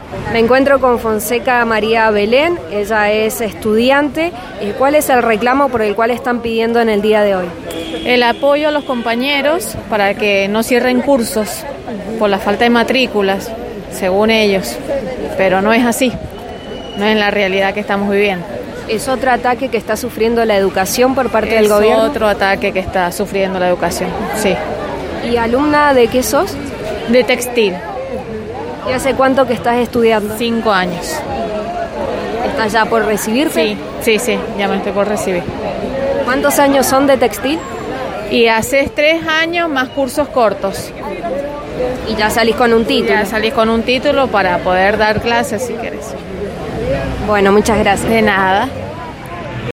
Me encuentro con Fonseca María Belén, ella es estudiante. ¿Cuál es el reclamo por el cual están pidiendo en el día de hoy? El apoyo a los compañeros para que no cierren cursos por la falta de matrículas, según ellos, pero no es así, no es la realidad que estamos viviendo. ¿Es otro ataque que está sufriendo la educación por parte del gobierno? Es otro ataque que está sufriendo la educación, sí. ¿Y alumna de qué sos? De textil. ¿Y hace cuánto que estás estudiando? 5 años. ¿Estás ya por recibirte? Sí, ya me estoy por recibir. ¿Cuántos años son de textil? Y hace 3 años más cursos cortos. ¿Y ya salís con un título? Ya salís con un título para poder dar clases si querés. Bueno, muchas gracias. De nada.